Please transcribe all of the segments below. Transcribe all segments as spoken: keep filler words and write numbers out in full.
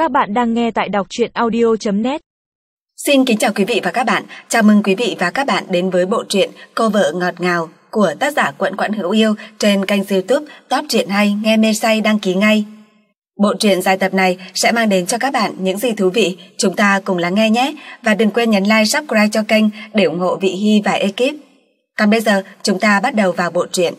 Các bạn đang nghe tại đọc truyện audio chấm net. Xin kính chào quý vị và các bạn. Chào mừng quý vị và các bạn đến với bộ truyện Cô vợ ngọt ngào của tác giả Quận Quận Hữu Yêu trên kênh YouTube Top Truyện Hay, nghe mê say đăng ký ngay. Bộ truyện dài tập này sẽ mang đến cho các bạn những gì thú vị, chúng ta cùng lắng nghe nhé. Và đừng quên nhấn like, subscribe cho kênh để ủng hộ Vị Hy và ekip. Còn bây giờ chúng ta bắt đầu vào bộ truyện.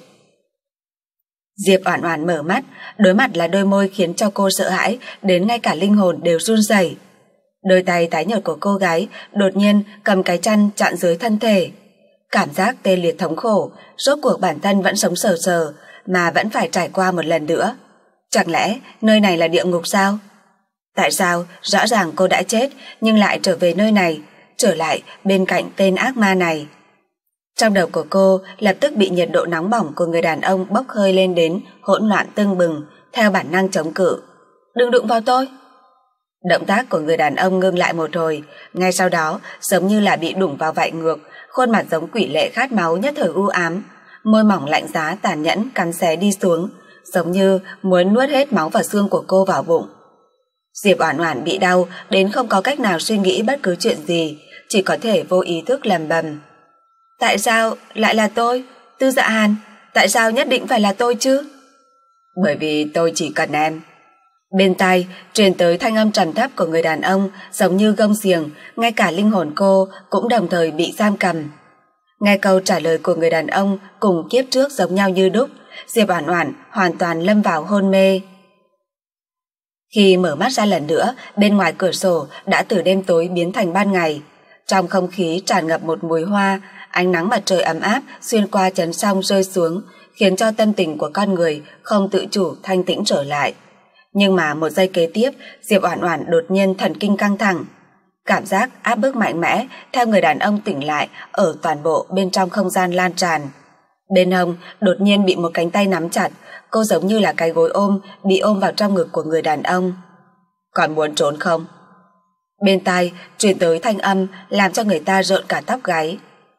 Diệp Oản Oản mở mắt, đối mặt là đôi môi khiến cho cô sợ hãi đến ngay cả linh hồn đều run rẩy. Đôi tay tái nhợt của cô gái đột nhiên cầm cái chăn chặn dưới thân thể. Cảm giác tê liệt thống khổ, rốt cuộc bản thân vẫn sống sờ sờ mà vẫn phải trải qua một lần nữa. Chẳng lẽ nơi này là địa ngục sao? Tại sao rõ ràng cô đã chết nhưng lại trở về nơi này, trở lại bên cạnh tên ác ma này? Trong đầu của cô lập tức bị nhiệt độ nóng bỏng của người đàn ông bốc hơi lên đến hỗn loạn tưng bừng, theo bản năng chống cự. Đừng đụng vào tôi! Động tác của người đàn ông ngưng lại một hồi, ngay sau đó giống như là bị đụng vào vại ngược, khuôn mặt giống quỷ lệ khát máu nhất thời u ám, môi mỏng lạnh giá tàn nhẫn cắn xé đi xuống, giống như muốn nuốt hết máu và xương của cô vào bụng. Diệp Oản Oản bị đau đến không có cách nào suy nghĩ bất cứ chuyện gì, chỉ có thể vô ý thức lẩm bẩm. Tại sao lại là tôi? Tư Dạ Hàn, tại sao nhất định phải là tôi chứ? Bởi vì tôi chỉ cần em. Bên tai truyền tới thanh âm trầm thấp của người đàn ông giống như gông xiềng, ngay cả linh hồn cô cũng đồng thời bị giam cầm. Nghe câu trả lời của người đàn ông cùng kiếp trước giống nhau như đúc, Diệp Oản Oản hoàn toàn lâm vào hôn mê. Khi mở mắt ra lần nữa, bên ngoài cửa sổ đã từ đêm tối biến thành ban ngày. Trong không khí tràn ngập một mùi hoa, ánh nắng mặt trời ấm áp xuyên qua chắn song rơi xuống, khiến cho tâm tình của con người không tự chủ thanh tĩnh trở lại. Nhưng mà một giây kế tiếp, Diệp Oản Oản đột nhiên thần kinh căng thẳng. Cảm giác áp bức mạnh mẽ theo người đàn ông tỉnh lại ở toàn bộ bên trong không gian lan tràn. Bên hông đột nhiên bị một cánh tay nắm chặt, cô giống như là cái gối ôm bị ôm vào trong ngực của người đàn ông. Còn muốn trốn không? Bên tai truyền tới thanh âm làm cho người ta rợn cả tóc gáy.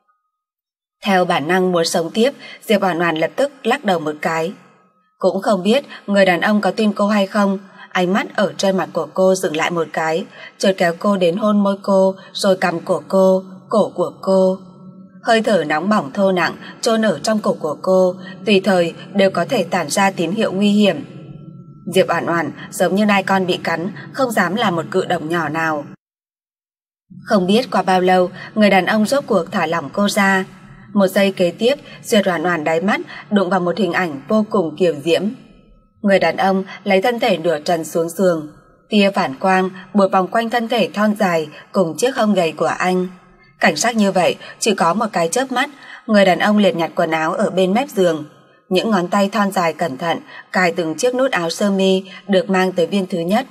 Theo bản năng muốn sống tiếp, Diệp Oản Oản lập tức lắc đầu một cái. Cũng không biết người đàn ông có tin cô hay không, ánh mắt ở trên mặt của cô dừng lại một cái, chợt kéo cô đến hôn môi cô, rồi cằm cổ cô, cổ của cô. Hơi thở nóng bỏng thô nặng chôn ở trong cổ của cô, tùy thời đều có thể tản ra tín hiệu nguy hiểm. Diệp Oản Oản giống như nai con bị cắn, không dám làm một cử động nhỏ nào. Không biết qua bao lâu, người đàn ông rốt cuộc thả lỏng cô ra. Một giây kế tiếp, Diệp Oản Oản đáy mắt đụng vào một hình ảnh vô cùng kiều diễm. Người đàn ông lấy thân thể nửa trần xuống giường, tia phản quang buộc vòng quanh thân thể thon dài cùng chiếc hông gầy của anh. Cảnh sắc như vậy, chỉ có một cái chớp mắt, người đàn ông liền nhặt quần áo ở bên mép giường. Những ngón tay thon dài cẩn thận cài từng chiếc nút áo sơ mi được mang tới viên thứ nhất.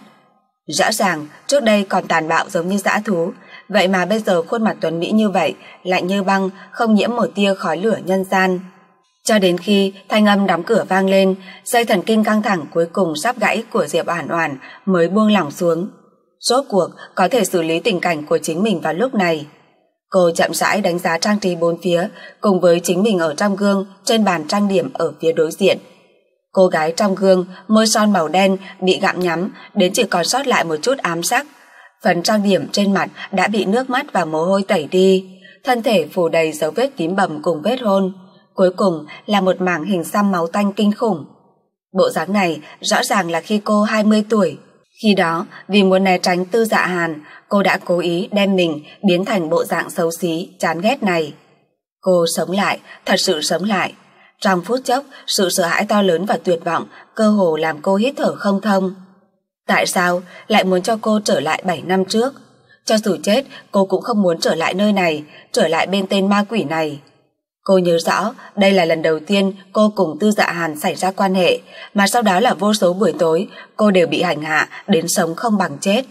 Rõ ràng trước đây còn tàn bạo giống như dã thú, vậy mà bây giờ khuôn mặt tuấn mỹ như vậy, lạnh như băng, không nhiễm một tia khói lửa nhân gian. Cho đến khi thanh âm đóng cửa vang lên, dây thần kinh căng thẳng cuối cùng sắp gãy của Diệp Oản Oản mới buông lỏng xuống. Rốt cuộc có thể xử lý tình cảnh của chính mình vào lúc này. Cô chậm rãi đánh giá trang trí bốn phía, cùng với chính mình ở trong gương trên bàn trang điểm ở phía đối diện. Cô gái trong gương, môi son màu đen bị gặm nhắm đến chỉ còn sót lại một chút ám sắc. Phần trang điểm trên mặt đã bị nước mắt và mồ hôi tẩy đi, thân thể phủ đầy dấu vết tím bầm cùng vết hôn. Cuối cùng là một mảng hình xăm máu tanh kinh khủng. Bộ dáng này rõ ràng là khi cô hai mươi tuổi. Khi đó, vì muốn né tránh Tư Dạ Hàn, cô đã cố ý đem mình biến thành bộ dạng xấu xí, chán ghét này. Cô sống lại, thật sự sống lại. Trong phút chốc, sự sợ hãi to lớn và tuyệt vọng cơ hồ làm cô hít thở không thông. Tại sao lại muốn cho cô trở lại bảy năm trước? Cho dù chết, cô cũng không muốn trở lại nơi này, trở lại bên tên ma quỷ này. Cô nhớ rõ, đây là lần đầu tiên cô cùng Tư Dạ Hàn xảy ra quan hệ, mà sau đó là vô số buổi tối, cô đều bị hành hạ đến sống không bằng chết.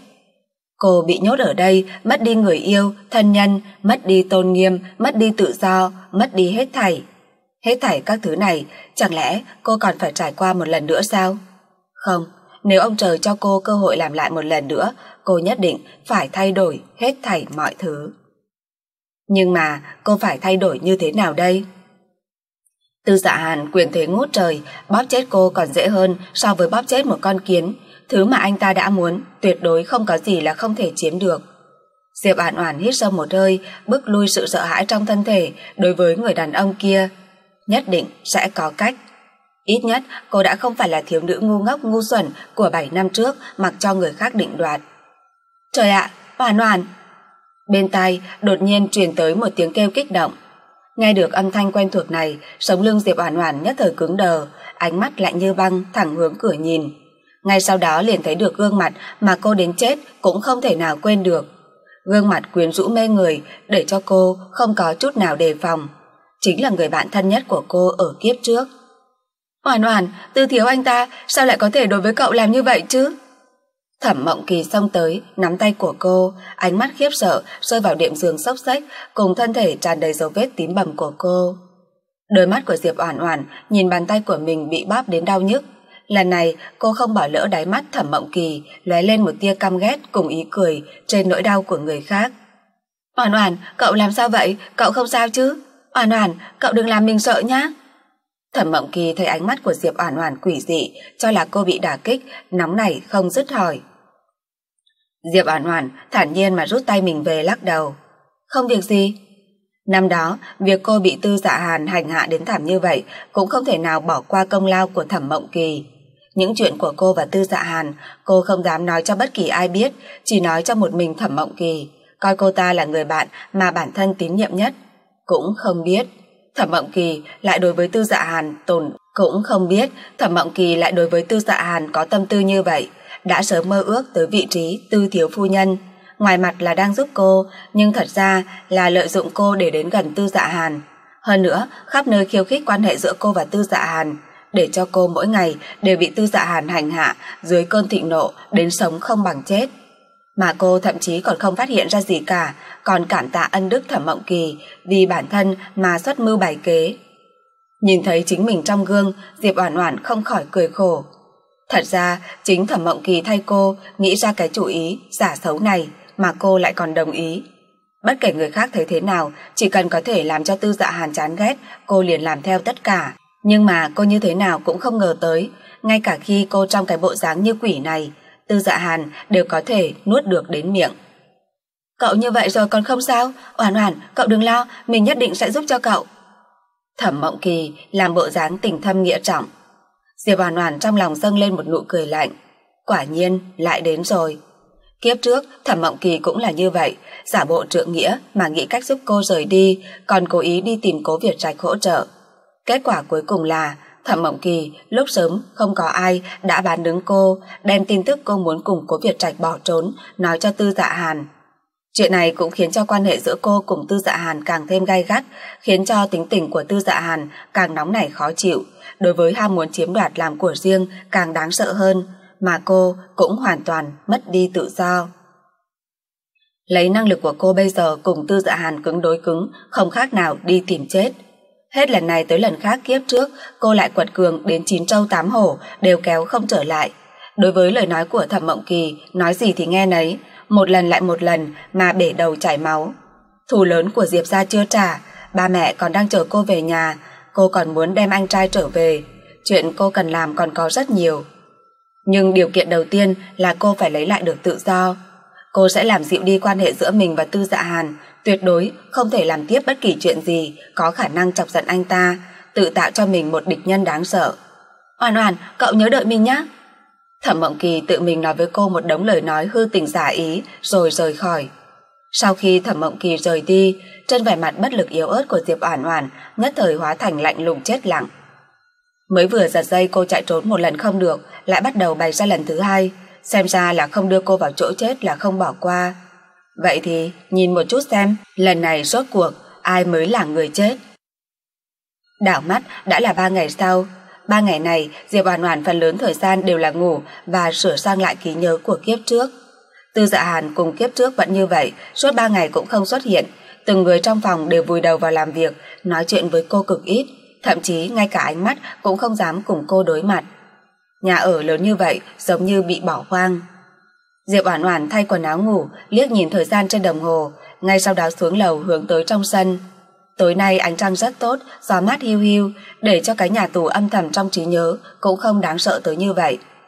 Cô bị nhốt ở đây, mất đi người yêu, thân nhân, mất đi tôn nghiêm, mất đi tự do, mất đi hết thảy. Hết thảy các thứ này, chẳng lẽ cô còn phải trải qua một lần nữa sao? Không, nếu ông trời cho cô cơ hội làm lại một lần nữa, cô nhất định phải thay đổi hết thảy mọi thứ. Nhưng mà cô phải thay đổi như thế nào đây? Tư Dạ Hàn quyền thế ngút trời, bóp chết cô còn dễ hơn so với bóp chết một con kiến, Thứ mà anh ta đã muốn tuyệt đối không có gì là không thể chiếm được. Diệp Oản Oản hít sâu một hơi, bước lui sự sợ hãi trong thân thể đối với người đàn ông kia. Nhất định sẽ có cách. Ít nhất cô đã không phải là thiếu nữ ngu ngốc ngu xuẩn của bảy năm trước mặc cho người khác định đoạt. Trời ạ, Oản Oản! Bên tai đột nhiên truyền tới một tiếng kêu kích động. Nghe được âm thanh quen thuộc này, sống lưng Diệp Oản Oản nhất thời cứng đờ, ánh mắt lạnh như băng thẳng hướng cửa nhìn. Ngay sau đó liền thấy được gương mặt mà cô đến chết cũng không thể nào quên được. Gương mặt quyến rũ mê người để cho cô không có chút nào đề phòng. Chính là người bạn thân nhất của cô ở kiếp trước. Oản Oản, Tư Thiếu anh ta sao lại có thể đối với cậu làm như vậy chứ? Thẩm Mộng Kỳ xông tới, nắm tay của cô, ánh mắt khiếp sợ rơi vào đệm giường xốc xếch cùng thân thể tràn đầy dấu vết tím bầm của cô. Đôi mắt của Diệp Oản Oản nhìn bàn tay của mình bị bóp đến đau nhức. Lần này cô không bỏ lỡ đáy mắt Thẩm Mộng Kỳ lóe lên một tia căm ghét cùng ý cười trên nỗi đau của người khác. Oản Oản, cậu làm sao vậy? Cậu không sao chứ? Oản Oản, cậu đừng làm mình sợ nhá. Thẩm Mộng Kỳ thấy ánh mắt của Diệp Oản Oản quỷ dị, cho là cô bị đả kích, nóng nảy không dứt hỏi. Diệp Oản Oản thản nhiên mà rút tay mình về lắc đầu. Không việc gì. Năm đó, việc cô bị Tư Dạ Hàn hành hạ đến thảm như vậy cũng không thể nào bỏ qua công lao của Thẩm Mộng Kỳ. Những chuyện của cô và Tư Dạ Hàn, cô không dám nói cho bất kỳ ai biết, chỉ nói cho một mình Thẩm Mộng Kỳ, coi cô ta là người bạn mà bản thân tín nhiệm nhất. Cũng không biết, Thẩm Mộng Kỳ lại đối với Tư Dạ Hàn tồn cũng không biết, Thẩm Mộng Kỳ lại đối với Tư Dạ Hàn có tâm tư như vậy, đã sớm mơ ước tới vị trí Tư thiếu phu nhân. Ngoài mặt là đang giúp cô, nhưng thật ra là lợi dụng cô để đến gần Tư Dạ Hàn. Hơn nữa, khắp nơi khiêu khích quan hệ giữa cô và Tư Dạ Hàn, để cho cô mỗi ngày đều bị Tư Dạ Hàn hành hạ dưới cơn thịnh nộ đến sống không bằng chết. Mà cô thậm chí còn không phát hiện ra gì cả, còn cảm tạ ân đức Thẩm Mộng Kỳ vì bản thân mà xuất mưu bày kế. Nhìn thấy chính mình trong gương, Diệp Oản Oản không khỏi cười khổ. Thật ra, chính Thẩm Mộng Kỳ thay cô nghĩ ra cái chủ ý giả xấu này mà cô lại còn đồng ý. Bất kể người khác thấy thế nào, chỉ cần có thể làm cho Tư Dạ Hàn chán ghét, cô liền làm theo tất cả. Nhưng mà cô như thế nào cũng không ngờ tới, ngay cả khi cô trong cái bộ dáng như quỷ này, Tư Dạ Hàn đều có thể nuốt được đến miệng. Cậu như vậy rồi còn không sao? Oản Oản, cậu đừng lo, mình nhất định sẽ giúp cho cậu. Thẩm Mộng Kỳ làm bộ dáng tình thâm nghĩa trọng. Diệp Oản Oản trong lòng dâng lên một nụ cười lạnh. Quả nhiên lại đến rồi. Kiếp trước Thẩm Mộng Kỳ cũng là như vậy, giả bộ trượng nghĩa mà nghĩ cách giúp cô rời đi, còn cố ý đi tìm Cố Việt Trạch hỗ trợ. Kết quả cuối cùng là Thẩm Mộng Kỳ lúc sớm không có ai đã bán đứng cô, đem tin tức cô muốn cùng Cố Việt Trạch bỏ trốn nói cho Tư Dạ Hàn. Chuyện này cũng khiến cho quan hệ giữa cô cùng Tư Dạ Hàn càng thêm gay gắt, khiến cho tính tình của Tư Dạ Hàn càng nóng nảy khó chịu, đối với ham muốn chiếm đoạt làm của riêng càng đáng sợ hơn, mà cô cũng hoàn toàn mất đi tự do. Lấy năng lực của cô bây giờ cùng Tư Dạ Hàn cứng đối cứng, không khác nào đi tìm chết. Hết lần này tới lần khác kiếp trước, cô lại quật cường đến chín trâu tám hổ đều kéo không trở lại. Đối với lời nói của Thẩm Mộng Kỳ, nói gì thì nghe nấy, một lần lại một lần mà bể đầu chảy máu. Thù lớn của Diệp gia chưa trả, ba mẹ còn đang chờ cô về nhà, cô còn muốn đem anh trai trở về. Chuyện cô cần làm còn có rất nhiều. Nhưng điều kiện đầu tiên là cô phải lấy lại được tự do. Cô sẽ làm dịu đi quan hệ giữa mình và Tư Dạ Hàn, tuyệt đối không thể làm tiếp bất kỳ chuyện gì có khả năng chọc giận anh ta, tự tạo cho mình một địch nhân đáng sợ. Oản Oản, cậu nhớ đợi mình nhé. Thẩm Mộng Kỳ tự mình nói với cô một đống lời nói hư tình giả ý rồi rời khỏi. Sau khi Thẩm Mộng Kỳ rời đi, trên vẻ mặt bất lực yếu ớt của Diệp Oản Oản nhất thời hóa thành lạnh lùng chết lặng. Mới vừa giật dây cô chạy trốn một lần không được, lại bắt đầu bày ra lần thứ hai, xem ra là không đưa cô vào chỗ chết là không bỏ qua. Vậy thì nhìn một chút xem, lần này rốt cuộc ai mới là người chết. Đảo mắt đã là ba ngày sau. Ba ngày này Diệp Oản Oản phần lớn thời gian đều là ngủ và sửa sang lại trí nhớ của kiếp trước. Tư Dạ Hàn cùng kiếp trước vẫn như vậy, suốt ba ngày cũng không xuất hiện. Từng người trong phòng đều vùi đầu vào làm việc, nói chuyện với cô cực ít, thậm chí ngay cả ánh mắt cũng không dám cùng cô đối mặt. Nhà ở lớn như vậy giống như bị bỏ hoang. Diệp Oản Oản thay quần áo ngủ, liếc nhìn thời gian trên đồng hồ, ngay sau đó xuống lầu hướng tới trong sân. Tối nay ánh trăng rất tốt, gió mát hiu hiu, để cho cái nhà tù âm thầm trong trí nhớ cũng không đáng sợ tới như vậy.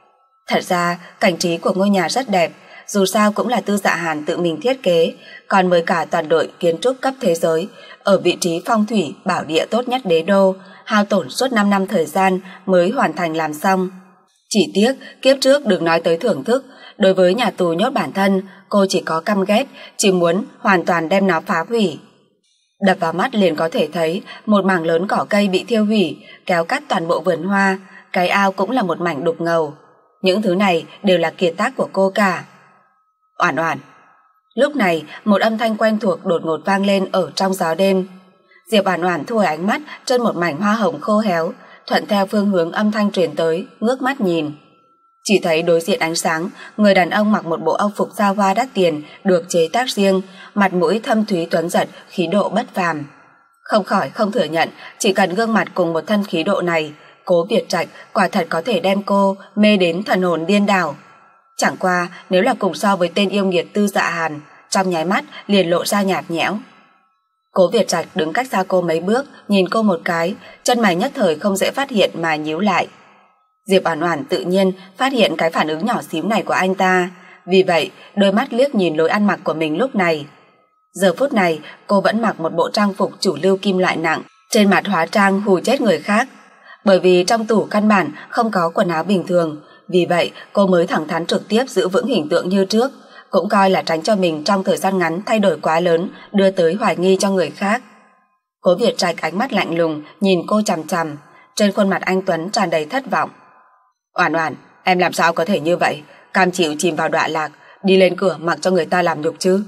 Thật ra, cảnh trí của ngôi nhà rất đẹp, dù sao cũng là Tư Dạ Hàn tự mình thiết kế, còn với cả toàn đội kiến trúc cấp thế giới, ở vị trí phong thủy bảo địa tốt nhất đế đô, hao tổn suốt năm năm thời gian mới hoàn thành làm xong. Chỉ tiếc, kiếp trước đừng nói tới thưởng thức, đối với nhà tù nhốt bản thân, cô chỉ có căm ghét, chỉ muốn hoàn toàn đem nó phá hủy. Đập vào mắt liền có thể thấy một mảng lớn cỏ cây bị thiêu hủy, kéo cắt toàn bộ vườn hoa, cái ao cũng là một mảnh đục ngầu. Những thứ này đều là kiệt tác của cô cả. Oản Oản. Lúc này, một âm thanh quen thuộc đột ngột vang lên ở trong gió đêm. Diệp Oản Oản thu hồi ánh mắt trên một mảnh hoa hồng khô héo, thuận theo phương hướng âm thanh truyền tới, ngước mắt nhìn. Chỉ thấy đối diện ánh sáng, người đàn ông mặc một bộ âu phục xa hoa đắt tiền, được chế tác riêng, mặt mũi thâm thúy tuấn giật, khí độ bất phàm. Không khỏi không thừa nhận, chỉ cần gương mặt cùng một thân khí độ này, Cố Việt Trạch quả thật có thể đem cô mê đến thần hồn điên đảo. Chẳng qua nếu là cùng so với tên yêu nghiệt Tư Dạ Hàn, trong nháy mắt liền lộ ra nhạt nhẽo. Cố Việt Trạch đứng cách xa cô mấy bước, nhìn cô một cái, chân mày nhất thời không dễ phát hiện mà nhíu lại. Diệp Oản Oản tự nhiên phát hiện cái phản ứng nhỏ xíu này của anh ta, vì vậy đôi mắt liếc nhìn lối ăn mặc của mình lúc này. Giờ phút này cô vẫn mặc một bộ trang phục chủ lưu kim loại nặng, trên mặt hóa trang hù chết người khác. Bởi vì trong tủ căn bản không có quần áo bình thường, vì vậy cô mới thẳng thắn trực tiếp giữ vững hình tượng như trước, cũng coi là tránh cho mình trong thời gian ngắn thay đổi quá lớn, đưa tới hoài nghi cho người khác. Cố Việt Trạch ánh mắt lạnh lùng nhìn cô chằm chằm, trên khuôn mặt anh tuấn tràn đầy thất vọng. Oản Oản, em làm sao có thể như vậy, cam chịu chìm vào đọa lạc, đi lên cửa mặc cho người ta làm nhục chứ?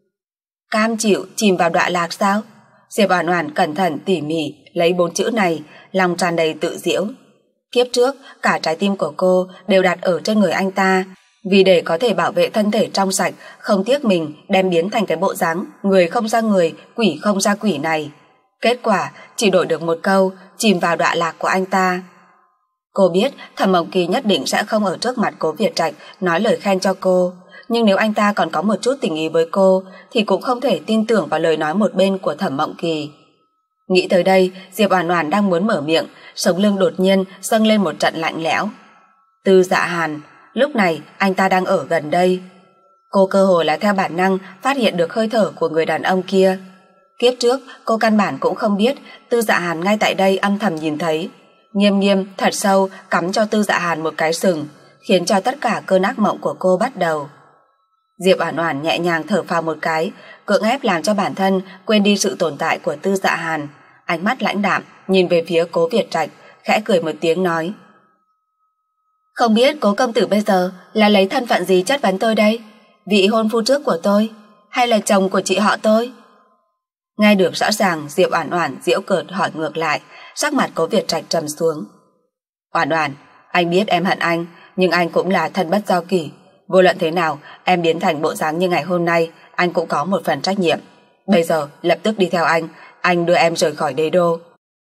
Cam chịu chìm vào đọa lạc sao? Diệp Oản Oản cẩn thận tỉ mỉ lấy bốn chữ này, lòng tràn đầy tự giễu. Kiếp trước, cả trái tim của cô đều đặt ở trên người anh ta, vì để có thể bảo vệ thân thể trong sạch, không tiếc mình đem biến thành cái bộ dáng người không ra người, quỷ không ra quỷ này. Kết quả chỉ đổi được một câu chìm vào đọa lạc của anh ta. Cô biết Thẩm Mộng Kỳ nhất định sẽ không ở trước mặt Cố Việt Trạch nói lời khen cho cô, nhưng nếu anh ta còn có một chút tình ý với cô thì cũng không thể tin tưởng vào lời nói một bên của Thẩm Mộng Kỳ. Nghĩ tới đây, Diệp Oản Oản đang muốn mở miệng, sống lưng đột nhiên dâng lên một trận lạnh lẽo. Tư Dạ Hàn, lúc này anh ta đang ở gần đây. Cô cơ hồ là theo bản năng phát hiện được hơi thở của người đàn ông kia. Kiếp trước cô căn bản cũng không biết Tư Dạ Hàn ngay tại đây âm thầm nhìn thấy, nghiêm nghiêm thật sâu cắm cho Tư Dạ Hàn một cái sừng, khiến cho tất cả cơn ác mộng của cô bắt đầu. Diệp Oản Oản nhẹ nhàng thở phào một cái, cưỡng ép làm cho bản thân quên đi sự tồn tại của Tư Dạ Hàn, ánh mắt lãnh đạm nhìn về phía Cố Việt Trạch, khẽ cười một tiếng nói: Không biết Cố công tử bây giờ là lấy thân phận gì chất vấn tôi đây? Vị hôn phu trước của tôi, hay là chồng của chị họ tôi? Nghe được rõ ràng, Diệp Oản Oản giễu cợt hỏi ngược lại, sắc mặt Cố Việt Trạch trầm xuống. Oản Oản, anh biết em hận anh, nhưng anh cũng là thân bất do kỷ. Vô luận thế nào, em biến thành bộ dáng như ngày hôm nay, anh cũng có một phần trách nhiệm. Bây giờ, lập tức đi theo anh, anh đưa em rời khỏi đế đô.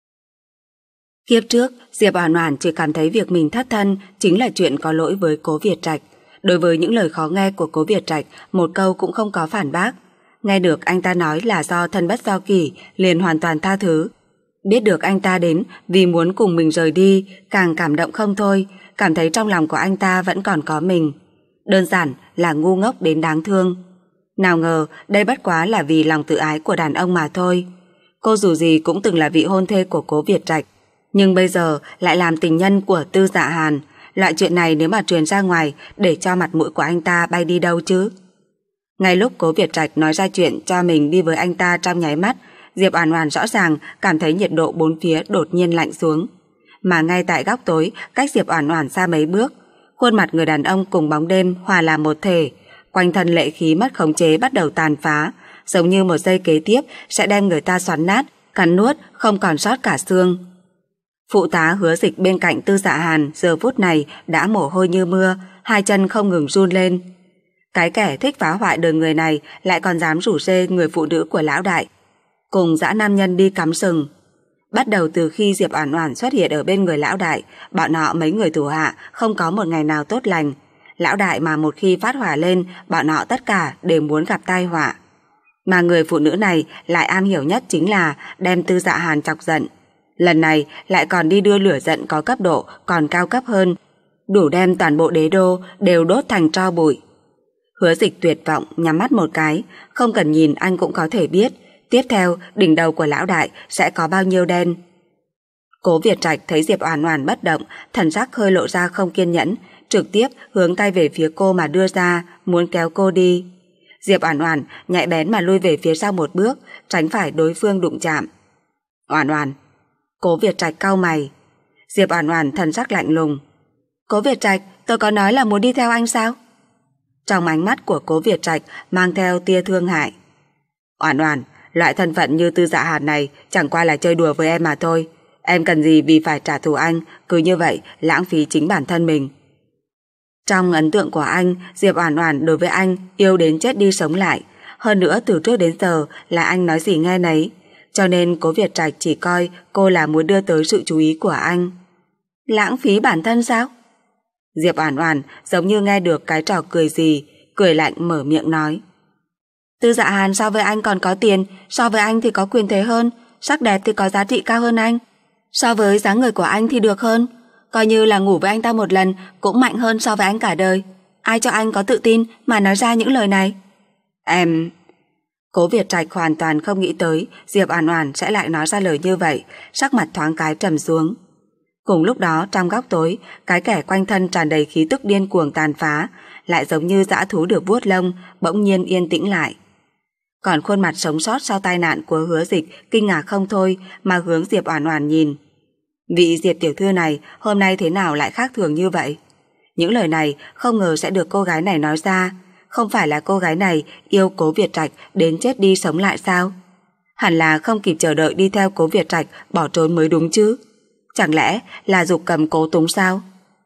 Kiếp trước, Diệp Oản Oản chỉ cảm thấy việc mình thất thân chính là chuyện có lỗi với Cố Việt Trạch. Đối với những lời khó nghe của Cố Việt Trạch, một câu cũng không có phản bác. Nghe được anh ta nói là do thân bất do kỷ, liền hoàn toàn tha thứ. Biết được anh ta đến vì muốn cùng mình rời đi, càng cảm động không thôi, cảm thấy trong lòng của anh ta vẫn còn có mình. Đơn giản là ngu ngốc đến đáng thương. Nào ngờ đây bất quá là vì lòng tự ái của đàn ông mà thôi. Cô dù gì cũng từng là vị hôn thê của Cố Việt Trạch, nhưng bây giờ lại làm tình nhân của Tư Dạ Hàn. Loại chuyện này nếu mà truyền ra ngoài, để cho mặt mũi của anh ta bay đi đâu chứ? Ngay lúc Cố Việt Trạch nói ra chuyện cho mình đi với anh ta trong nháy mắt, Diệp Oản Oản rõ ràng cảm thấy nhiệt độ bốn phía đột nhiên lạnh xuống. Mà ngay tại góc tối, cách Diệp Oản Oản xa mấy bước, khuôn mặt người đàn ông cùng bóng đêm hòa làm một thể, quanh thân lệ khí mất khống chế bắt đầu tàn phá, giống như một giây kế tiếp sẽ đem người ta xoắn nát, cắn nuốt không còn sót cả xương. Phụ tá Hứa Dịch bên cạnh Tư Dạ Hàn giờ phút này đã mồ hôi như mưa, hai chân không ngừng run lên. Cái kẻ thích phá hoại đời người này lại còn dám rủ rê người phụ nữ của lão đại, cùng dã nam nhân đi cắm sừng. Bắt đầu từ khi Diệp Oản Oản xuất hiện ở bên người lão đại, bọn họ mấy người thủ hạ không có một ngày nào tốt lành. Lão đại mà một khi phát hỏa lên, bọn họ tất cả đều muốn gặp tai họa. Mà người phụ nữ này lại am hiểu nhất chính là đem Tư Dạ Hàn chọc giận. Lần này lại còn đi đưa lửa giận có cấp độ còn cao cấp hơn, đủ đem toàn bộ đế đô đều đốt thành tro bụi. Hứa Dịch tuyệt vọng nhắm mắt một cái, không cần nhìn anh cũng có thể biết, tiếp theo đỉnh đầu của lão đại sẽ có bao nhiêu đen. Cố Việt Trạch thấy Diệp Oản Oản bất động, thần sắc hơi lộ ra không kiên nhẫn, trực tiếp hướng tay về phía cô mà đưa ra, muốn kéo cô đi. Diệp Oản Oản nhạy bén mà lui về phía sau một bước, tránh phải đối phương đụng chạm. Oản Oản. Cố Việt Trạch cau mày. Diệp Oản Oản thần sắc lạnh lùng. Cố Việt Trạch, tôi có nói là muốn đi theo anh sao? Trong ánh mắt của Cố Việt Trạch mang theo tia thương hại. Oản Oản, loại thân phận như Tư Dạ Hàn này chẳng qua là chơi đùa với em mà thôi. Em cần gì vì phải trả thù anh, cứ như vậy lãng phí chính bản thân mình. Trong ấn tượng của anh, Diệp Oản Oản đối với anh yêu đến chết đi sống lại. Hơn nữa từ trước đến giờ là anh nói gì nghe nấy, cho nên Cố Việt Trạch chỉ coi cô là muốn đưa tới sự chú ý của anh. Lãng phí bản thân sao? Diệp Oản Oản giống như nghe được cái trò cười gì, cười lạnh mở miệng nói. Tư Dạ Hàn so với anh còn có tiền, so với anh thì có quyền thế hơn, sắc đẹp thì có giá trị cao hơn anh. So với dáng người của anh thì được hơn, coi như là ngủ với anh ta một lần cũng mạnh hơn so với anh cả đời. Ai cho anh có tự tin mà nói ra những lời này? Em... Cố Việt Trạch hoàn toàn không nghĩ tới Diệp Oản Oản sẽ lại nói ra lời như vậy, sắc mặt thoáng cái trầm xuống. Cùng lúc đó trong góc tối, cái kẻ quanh thân tràn đầy khí tức điên cuồng tàn phá, lại giống như dã thú được vuốt lông, bỗng nhiên yên tĩnh lại. Còn khuôn mặt sống sót sau tai nạn của Hứa Dịch kinh ngạc không thôi mà hướng Diệp Oản Oản nhìn. Vị Diệp tiểu thư này hôm nay thế nào lại khác thường như vậy? Những lời này không ngờ sẽ được cô gái này nói ra. Không phải là cô gái này yêu Cố Việt Trạch đến chết đi sống lại sao? Hẳn là không kịp chờ đợi đi theo Cố Việt Trạch bỏ trốn mới đúng chứ. Chẳng lẽ là giục cầm Cố Túng sao?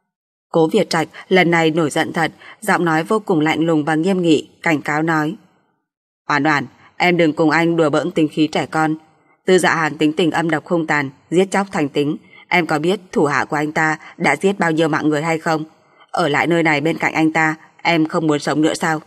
Cố Việt Trạch lần này nổi giận thật, giọng nói vô cùng lạnh lùng và nghiêm nghị, cảnh cáo nói. Oản Oản, em đừng cùng anh đùa bỡn tính khí trẻ con. Tư Dạ Hàn tính tình âm độc hung tàn, giết chóc thành tính. Em có biết thủ hạ của anh ta đã giết bao nhiêu mạng người hay không? Ở lại nơi này bên cạnh anh ta, em không muốn sống nữa sao?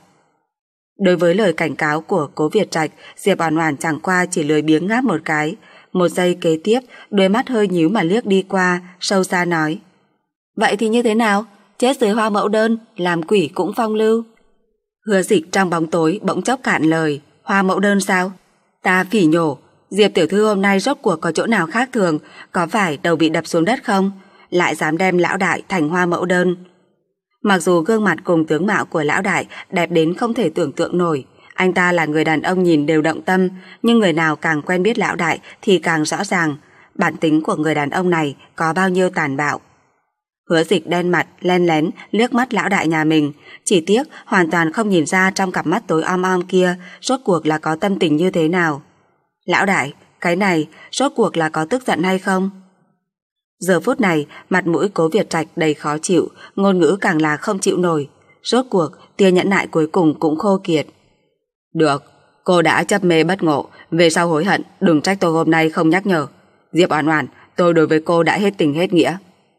Đối với lời cảnh cáo của Cố Việt Trạch, Diệp Oản Oản chẳng qua chỉ lười biếng ngáp một cái. Một giây kế tiếp, đôi mắt hơi nhíu mà liếc đi qua, sâu xa nói. Vậy thì như thế nào? Chết dưới hoa mẫu đơn, làm quỷ cũng phong lưu. Hứa Dịch trong bóng tối bỗng chốc cạn lời. Hoa mẫu đơn sao? Ta phỉ nhổ. Diệp tiểu thư hôm nay rốt cuộc có chỗ nào khác thường, có phải đầu bị đập xuống đất không? Lại dám đem lão đại thành hoa mẫu đơn. Mặc dù gương mặt cùng tướng mạo của lão đại đẹp đến không thể tưởng tượng nổi, anh ta là người đàn ông nhìn đều động tâm, nhưng người nào càng quen biết lão đại thì càng rõ ràng bản tính của người đàn ông này có bao nhiêu tàn bạo. Hứa Dịch đen mặt len lén liếc mắt lão đại nhà mình, chỉ tiếc hoàn toàn không nhìn ra trong cặp mắt tối om om kia rốt cuộc là có tâm tình như thế nào. Lão đại, cái này rốt cuộc là có tức giận hay không? Giờ phút này mặt mũi Cố Việt Trạch đầy khó chịu, ngôn ngữ càng là không chịu nổi. Rốt cuộc tia nhẫn nại cuối cùng cũng khô kiệt. Được, cô đã chấp mê bất ngộ, về sau hối hận đừng trách tôi hôm nay không nhắc nhở. Diệp Oản Oản, tôi đối với cô đã hết tình hết nghĩa.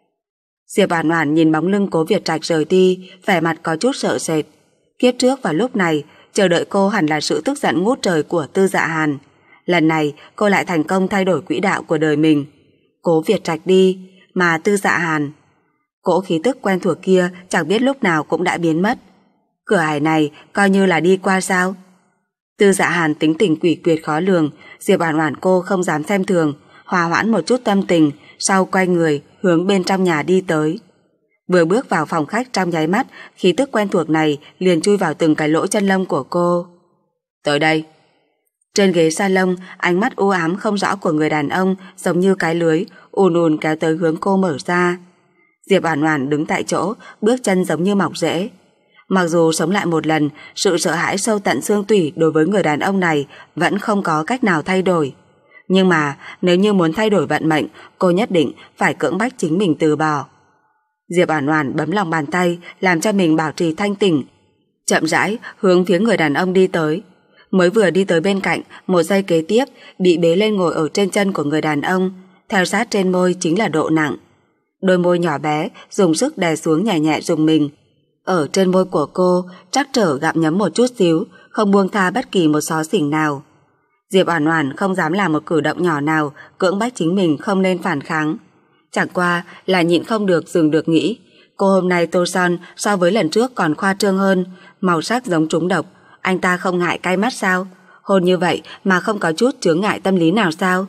Diệp Oản Oản nhìn bóng lưng Cố Việt Trạch rời đi, vẻ mặt có chút sợ sệt. Kiếp trước vào lúc này, chờ đợi cô hẳn là sự tức giận ngút trời của Tư Dạ Hàn. Lần này cô lại thành công thay đổi quỹ đạo của đời mình. Cố Việt Trạch đi, mà Tư Dạ Hàn. Cỗ khí tức quen thuộc kia chẳng biết lúc nào cũng đã biến mất. Cửa ải này coi như là đi qua sao? Tư Dạ Hàn tính tình quỷ quyệt khó lường, Diệp Oản Oản cô không dám xem thường, hòa hoãn một chút tâm tình, sau quay người hướng bên trong nhà đi tới. Vừa bước vào phòng khách trong nháy mắt, khí tức quen thuộc này liền chui vào từng cái lỗ chân lông của cô. Tới đây. Trên ghế salon, ánh mắt u ám không rõ của người đàn ông giống như cái lưới ùn ùn kéo tới hướng cô mở ra. Diệp Oản Oản đứng tại chỗ, bước chân giống như mọc rễ. Mặc dù sống lại một lần, sự sợ hãi sâu tận xương tủy đối với người đàn ông này vẫn không có cách nào thay đổi. Nhưng mà nếu như muốn thay đổi vận mệnh, cô nhất định phải cưỡng bách chính mình từ bỏ. Diệp Oản Oản bấm lòng bàn tay, làm cho mình bảo trì thanh tỉnh, chậm rãi hướng phía người đàn ông đi tới. Mới vừa đi tới bên cạnh, một giây kế tiếp bị bế lên ngồi ở trên chân của người đàn ông, theo sát trên môi chính là độ nặng. Đôi môi nhỏ bé dùng sức đè xuống nhẹ nhẹ rùng mình. Ở trên môi của cô trắc trở gặm nhấm một chút xíu, không buông tha bất kỳ một xó xỉnh nào. Diệp Oản Oản không dám làm một cử động nhỏ nào cưỡng bách chính mình không nên phản kháng. Chẳng qua là nhịn không được dừng được nghĩ, Cô hôm nay tô son so với lần trước còn khoa trương hơn, màu sắc giống trúng độc. Anh ta không ngại cay mắt sao? Hôn như vậy mà không có chút chướng ngại tâm lý nào sao?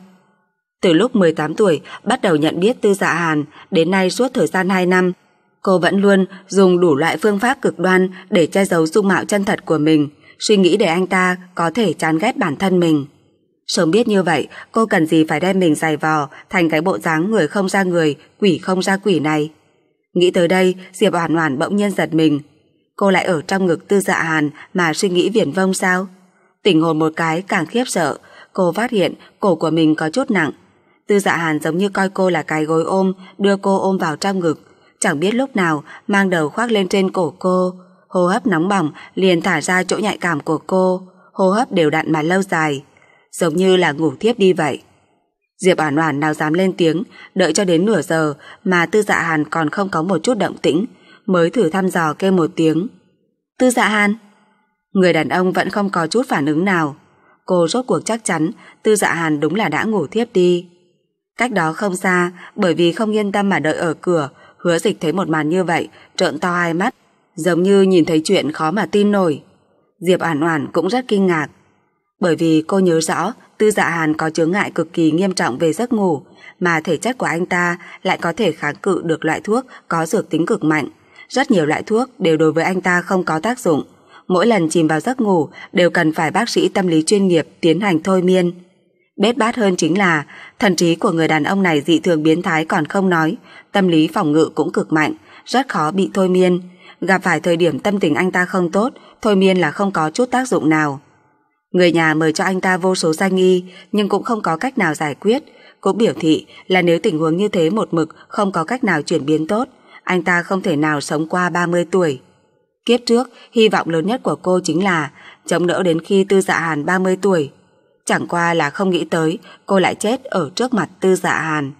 Từ lúc mười tám tuổi bắt đầu nhận biết Tư Dạ Hàn, đến nay suốt thời gian hai năm, cô vẫn luôn dùng đủ loại phương pháp cực đoan để che giấu dung mạo chân thật của mình, suy nghĩ để anh ta có thể chán ghét bản thân mình. Sớm biết như vậy, cô cần gì phải đem mình giày vò thành cái bộ dáng người không ra người, quỷ không ra quỷ này. Nghĩ tới đây, Diệp Oản Oản bỗng nhiên giật mình. Cô lại ở trong ngực Tư Dạ Hàn mà suy nghĩ viển vông sao? Tỉnh hồn một cái càng khiếp sợ, cô phát hiện cổ của mình có chút nặng. Tư Dạ Hàn giống như coi cô là cái gối ôm, đưa cô ôm vào trong ngực, chẳng biết lúc nào mang đầu khoác lên trên cổ cô, hô hấp nóng bỏng liền thả ra chỗ nhạy cảm của cô, hô hấp đều đặn mà lâu dài, giống như là ngủ thiếp đi vậy. Diệp Oản Oản nào dám lên tiếng, đợi cho đến nửa giờ mà Tư Dạ Hàn còn không có một chút động tĩnh, mới thử thăm dò kêu một tiếng. Tư Dạ Hàn. Người đàn ông vẫn không có chút phản ứng nào. Cô rốt cuộc chắc chắn Tư Dạ Hàn đúng là đã ngủ thiếp đi. Cách đó không xa, bởi vì không yên tâm mà đợi ở cửa, Hứa Dịch thấy một màn như vậy, trợn to hai mắt, giống như nhìn thấy chuyện khó mà tin nổi. Diệp Oản Oản cũng rất kinh ngạc, bởi vì cô nhớ rõ Tư Dạ Hàn có chướng ngại cực kỳ nghiêm trọng về giấc ngủ, mà thể chất của anh ta lại có thể kháng cự được loại thuốc có dược tính cực mạnh. Rất nhiều loại thuốc đều đối với anh ta không có tác dụng. Mỗi lần chìm vào giấc ngủ đều cần phải bác sĩ tâm lý chuyên nghiệp tiến hành thôi miên. Bết bát hơn chính là thần trí của người đàn ông này dị thường biến thái còn không nói, tâm lý phòng ngự cũng cực mạnh, rất khó bị thôi miên. Gặp phải thời điểm tâm tình anh ta không tốt, thôi miên là không có chút tác dụng nào. Người nhà mời cho anh ta vô số danh y, nhưng cũng không có cách nào giải quyết, cũng biểu thị là nếu tình huống như thế một mực không có cách nào chuyển biến tốt, anh ta không thể nào sống qua ba mươi tuổi. Kiếp trước, hy vọng lớn nhất của cô chính là chống đỡ đến khi Tư Dạ Hàn ba mươi tuổi. Chẳng qua là không nghĩ tới cô lại chết ở trước mặt Tư Dạ Hàn.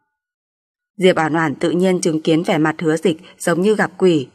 Diệp Oản Oản tự nhiên chứng kiến vẻ mặt Hứa Dịch giống như gặp quỷ.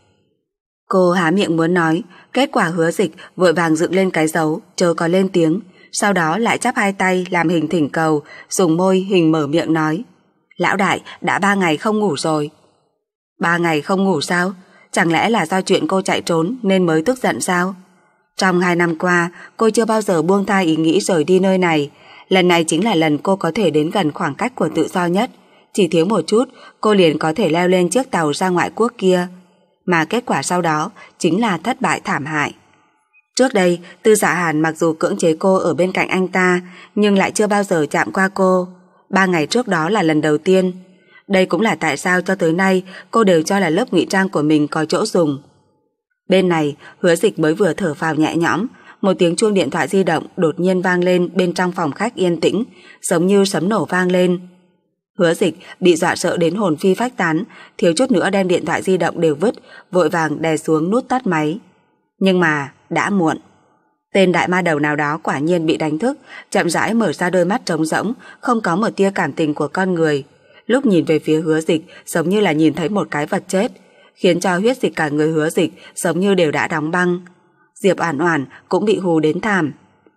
Cô há miệng muốn nói, kết quả Hứa Dịch vội vàng dựng lên cái dấu, chớ có lên tiếng, sau đó lại chắp hai tay làm hình thỉnh cầu, dùng môi hình mở miệng nói: Lão đại, đã ba ngày không ngủ rồi. Ba ngày không ngủ sao? Chẳng lẽ là do chuyện cô chạy trốn nên mới tức giận sao? Trong hai năm qua, cô chưa bao giờ buông tha ý nghĩ rời đi nơi này. Lần này chính là lần cô có thể đến gần khoảng cách của tự do nhất. Chỉ thiếu một chút, cô liền có thể leo lên chiếc tàu ra ngoại quốc kia. Mà kết quả sau đó chính là thất bại thảm hại. Trước đây, Tư Dạ Hàn mặc dù cưỡng chế cô ở bên cạnh anh ta, nhưng lại chưa bao giờ chạm qua cô. Ba ngày trước đó là lần đầu tiên. Đây cũng là tại sao cho tới nay cô đều cho là lớp ngụy trang của mình có chỗ dùng. Bên này, Hứa Dịch mới vừa thở phào nhẹ nhõm, một tiếng chuông điện thoại di động đột nhiên vang lên bên trong phòng khách yên tĩnh, giống như sấm nổ vang lên. Hứa Dịch bị dọa sợ đến hồn phi phách tán, thiếu chút nữa đem điện thoại di động đều vứt, vội vàng đè xuống nút tắt máy. Nhưng mà đã muộn. Tên đại ma đầu nào đó quả nhiên bị đánh thức, chậm rãi mở ra đôi mắt trống rỗng, không có một tia cảm tình của con người. Lúc nhìn về phía Hứa Dịch giống như là nhìn thấy một cái vật chết, khiến cho huyết dịch cả người Hứa Dịch giống như đều đã đóng băng. Diệp Oản Oản cũng bị hù đến thảm.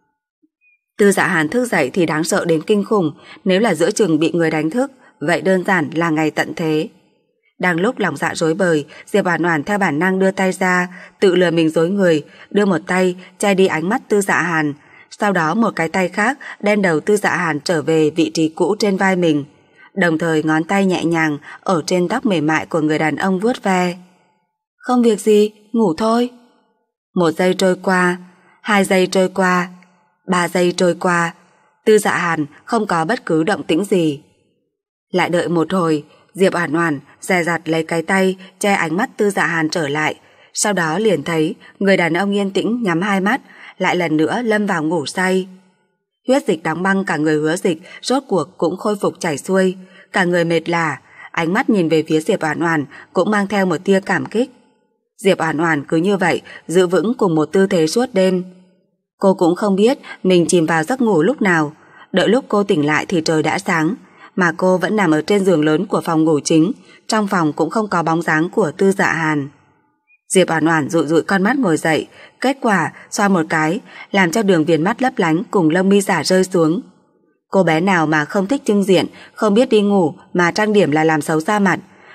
Tư Dạ Hàn thức dậy thì đáng sợ đến kinh khủng, nếu là giữa chừng bị người đánh thức, vậy đơn giản là ngày tận thế. Đang lúc lòng dạ rối bời, Diệp Oản Oản theo bản năng đưa tay ra, tự lừa mình dối người, đưa một tay che đi ánh mắt Tư Dạ Hàn, sau đó một cái tay khác đem đầu Tư Dạ Hàn trở về vị trí cũ trên vai mình, đồng thời ngón tay nhẹ nhàng ở trên tóc mềm mại của người đàn ông vuốt ve. Không việc gì, ngủ thôi. Một giây trôi qua, hai giây trôi qua, ba giây trôi qua, Tư Dạ Hàn không có bất cứ động tĩnh gì. Lại đợi một hồi, Diệp Oản Oản dè dặt lấy cái tay che ánh mắt Tư Dạ Hàn trở lại, sau đó liền thấy người đàn ông yên tĩnh nhắm hai mắt, lại lần nữa lâm vào ngủ say. Huyết dịch đóng băng cả người Hứa Dịch rốt cuộc cũng khôi phục chảy xuôi, cả người mệt lả, ánh mắt nhìn về phía Diệp Oản Oản cũng mang theo một tia cảm kích. Diệp Oản Oản cứ như vậy giữ vững cùng một tư thế suốt đêm. Cô cũng không biết mình chìm vào giấc ngủ lúc nào, đợi lúc cô tỉnh lại thì trời đã sáng, mà cô vẫn nằm ở trên giường lớn của phòng ngủ chính, trong phòng cũng không có bóng dáng của Tư Dạ Hàn. Diệp Oản Oản dụi dụi con mắt ngồi dậy, kết quả xoa một cái, làm cho đường viền mắt lấp lánh cùng lông mi giả rơi xuống. Cô bé nào mà không thích trưng diện, không biết đi ngủ mà trang điểm là làm xấu da mặt,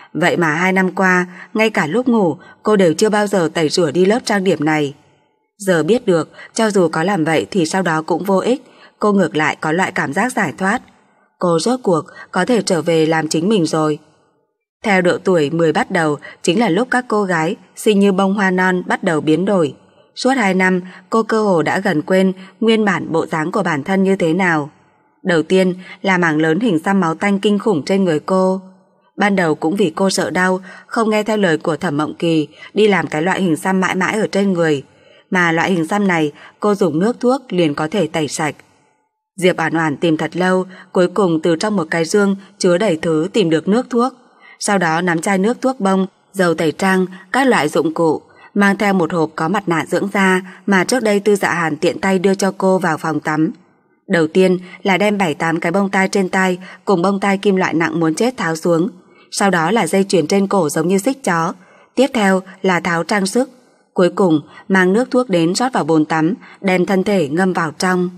Vậy mà hai năm qua, ngay cả lúc ngủ, cô đều chưa bao giờ tẩy rửa đi lớp trang điểm này. Giờ biết được, cho dù có làm vậy thì sau đó cũng vô ích, cô ngược lại có loại cảm giác giải thoát. Cô rốt cuộc có thể trở về làm chính mình rồi. Theo độ tuổi mười bắt đầu chính là lúc các cô gái xinh như bông hoa non bắt đầu biến đổi. Suốt hai năm, cô cơ hồ đã gần quên nguyên bản bộ dáng của bản thân như thế nào. Đầu tiên là mảng lớn hình xăm máu tanh kinh khủng trên người cô. Ban đầu cũng vì cô sợ đau, không nghe theo lời của Thẩm Mộng Kỳ đi làm cái loại hình xăm mãi mãi ở trên người. Mà loại hình xăm này cô dùng nước thuốc liền có thể tẩy sạch. Diệp Oản Oản tìm thật lâu, cuối cùng từ trong một cái dương chứa đầy thứ tìm được nước thuốc. Sau đó nắm chai nước thuốc bông, dầu tẩy trang, các loại dụng cụ, mang theo một hộp có mặt nạ dưỡng da mà trước đây Tư Dạ Hàn tiện tay đưa cho cô vào phòng tắm. Đầu tiên là đem bảy tám cái bông tai trên tai cùng bông tai kim loại nặng muốn chết tháo xuống. Sau đó là dây chuyền trên cổ giống như xích chó. Tiếp theo là tháo trang sức. Cuối cùng mang nước thuốc đến rót vào bồn tắm, đem thân thể ngâm vào trong.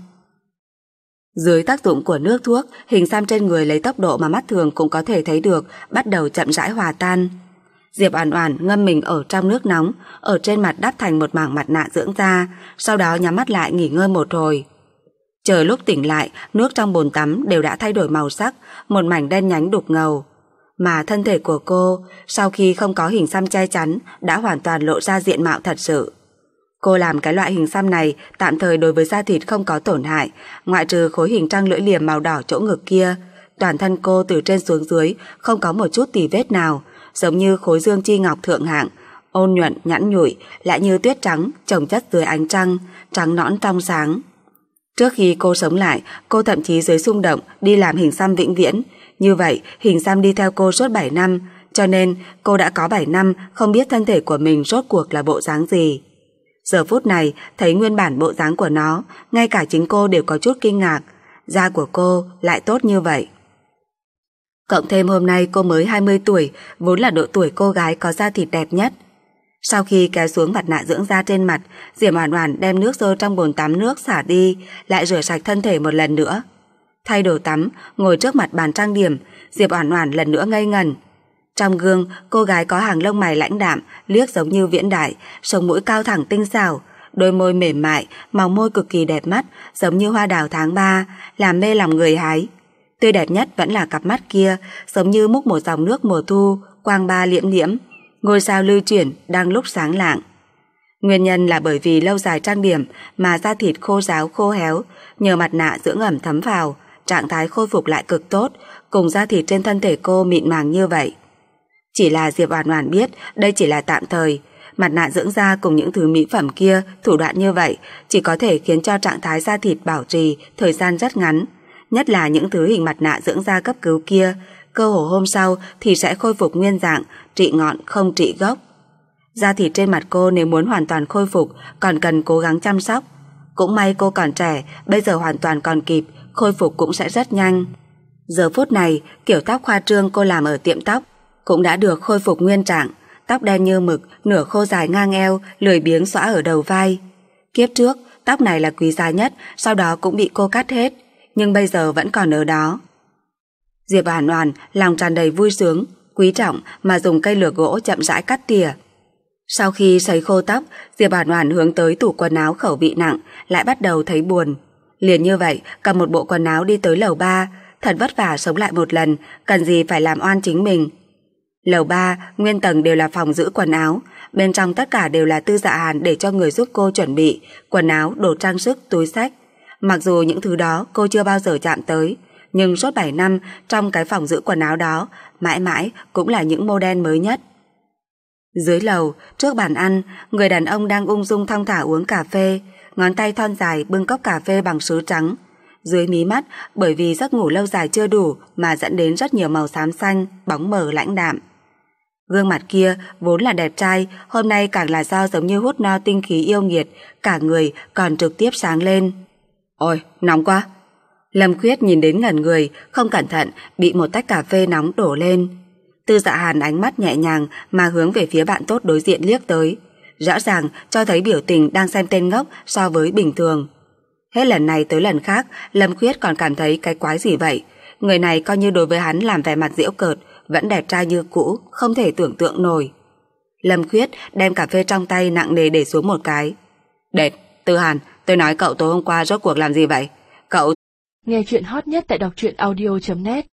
Dưới tác dụng của nước thuốc, hình xăm trên người lấy tốc độ mà mắt thường cũng có thể thấy được bắt đầu chậm rãi hòa tan. Diệp Oản Oản ngâm mình ở trong nước nóng, ở trên mặt đắp thành một mảng mặt nạ dưỡng da, sau đó nhắm mắt lại nghỉ ngơi một hồi. Chờ lúc tỉnh lại, nước trong bồn tắm đều đã thay đổi màu sắc, một mảnh đen nhánh đục ngầu. Mà thân thể của cô, sau khi không có hình xăm che chắn, đã hoàn toàn lộ ra diện mạo thật sự. Cô làm cái loại hình xăm này tạm thời đối với da thịt không có tổn hại, ngoại trừ khối hình trăng lưỡi liềm màu đỏ chỗ ngực kia. Toàn thân cô từ trên xuống dưới không có một chút tì vết nào, giống như khối dương chi ngọc thượng hạng, ôn nhuận nhẵn nhụi, lại như tuyết trắng chồng chất dưới ánh trăng, trắng nõn trong sáng. Trước khi cô sống lại, cô thậm chí dưới xung động đi làm hình xăm vĩnh viễn. Như vậy, hình xăm đi theo cô suốt bảy năm, cho nên cô đã có bảy năm không biết thân thể của mình rốt cuộc là bộ dáng gì. Giờ phút này, thấy nguyên bản bộ dáng của nó, ngay cả chính cô đều có chút kinh ngạc. Da của cô lại tốt như vậy. Cộng thêm hôm nay cô mới hai mươi tuổi, vốn là độ tuổi cô gái có da thịt đẹp nhất. Sau khi kéo xuống mặt nạ dưỡng da trên mặt, Diệp Oản Oản đem nước dơ trong bồn tắm nước xả đi, lại rửa sạch thân thể một lần nữa. Thay đồ tắm, ngồi trước mặt bàn trang điểm, Diệp Oản Oản lần nữa ngây ngẩn. Trong gương, cô gái có hàng lông mày lãnh đạm, liếc giống như viễn đại, sống mũi cao thẳng tinh xảo, đôi môi mềm mại, màu môi cực kỳ đẹp mắt, giống như hoa đào tháng ba, làm mê lòng người hái. Tươi đẹp nhất vẫn là cặp mắt kia, giống như múc một dòng nước mùa thu, quang ba liễm liễm, ngôi sao lưu chuyển đang lúc sáng lạng. Nguyên nhân là bởi vì lâu dài trang điểm mà da thịt khô ráo khô héo, nhờ mặt nạ dưỡng ẩm thấm vào, trạng thái khôi phục lại cực tốt, cùng da thịt trên thân thể cô mịn màng như vậy. Chỉ là Diệp Oản Oản biết đây chỉ là tạm thời, mặt nạ dưỡng da cùng những thứ mỹ phẩm kia thủ đoạn như vậy chỉ có thể khiến cho trạng thái da thịt bảo trì thời gian rất ngắn, nhất là những thứ hình mặt nạ dưỡng da cấp cứu kia, cơ hồ hôm sau thì sẽ khôi phục nguyên dạng, trị ngọn không trị gốc. Da thịt trên mặt cô nếu muốn hoàn toàn khôi phục còn cần cố gắng chăm sóc. Cũng may cô còn trẻ, bây giờ hoàn toàn còn kịp, khôi phục cũng sẽ rất nhanh. Giờ phút này, kiểu tóc khoa trương cô làm ở tiệm tóc cũng đã được khôi phục nguyên trạng, tóc đen như mực, nửa khô dài ngang eo, lười biếng xõa ở đầu vai. Kiếp trước, tóc này là quý giá nhất, sau đó cũng bị cô cắt hết, nhưng bây giờ vẫn còn ở đó. Diệp Oản Oản lòng tràn đầy vui sướng, quý trọng mà dùng cây lược gỗ chậm rãi cắt tỉa. Sau khi sấy khô tóc, Diệp Oản Oản hướng tới tủ quần áo khẩu vị nặng, lại bắt đầu thấy buồn. Liền như vậy, cầm một bộ quần áo đi tới lầu ba, thật vất vả sống lại một lần, cần gì phải làm oan chính mình. Lầu ba, nguyên tầng đều là phòng giữ quần áo, bên trong tất cả đều là Tư Dạ Hàn để cho người giúp cô chuẩn bị quần áo, đồ trang sức, túi xách. Mặc dù những thứ đó cô chưa bao giờ chạm tới, nhưng suốt bảy năm trong cái phòng giữ quần áo đó, mãi mãi cũng là những model mới nhất. Dưới lầu, trước bàn ăn, người đàn ông đang ung dung thong thả uống cà phê, ngón tay thon dài bưng cốc cà phê bằng sứ trắng. Dưới mí mắt, bởi vì giấc ngủ lâu dài chưa đủ mà dẫn đến rất nhiều màu xám xanh, bóng mờ lãnh đạm. Gương mặt kia vốn là đẹp trai, hôm nay càng là do giống như hút no tinh khí yêu nghiệt, cả người còn trực tiếp sáng lên. Ôi, nóng quá! Lâm Khuyết nhìn đến ngẩn người, không cẩn thận bị một tách cà phê nóng đổ lên. Tư Dạ Hàn ánh mắt nhẹ nhàng mà hướng về phía bạn tốt đối diện liếc tới, rõ ràng cho thấy biểu tình đang xem tên ngốc so với bình thường. Hết lần này tới lần khác, Lâm Khuyết còn cảm thấy cái quái gì vậy. Người này coi như đối với hắn làm vẻ mặt giễu cợt, vẫn đẹp trai như cũ, không thể tưởng tượng nổi. Lâm Khuyết đem cà phê trong tay nặng nề để xuống một cái. Đệt, Tư Hàn, tôi nói cậu tối hôm qua rốt cuộc làm gì vậy? Cậu... Nghe chuyện hot nhất tại đọc truyện audio chấm net.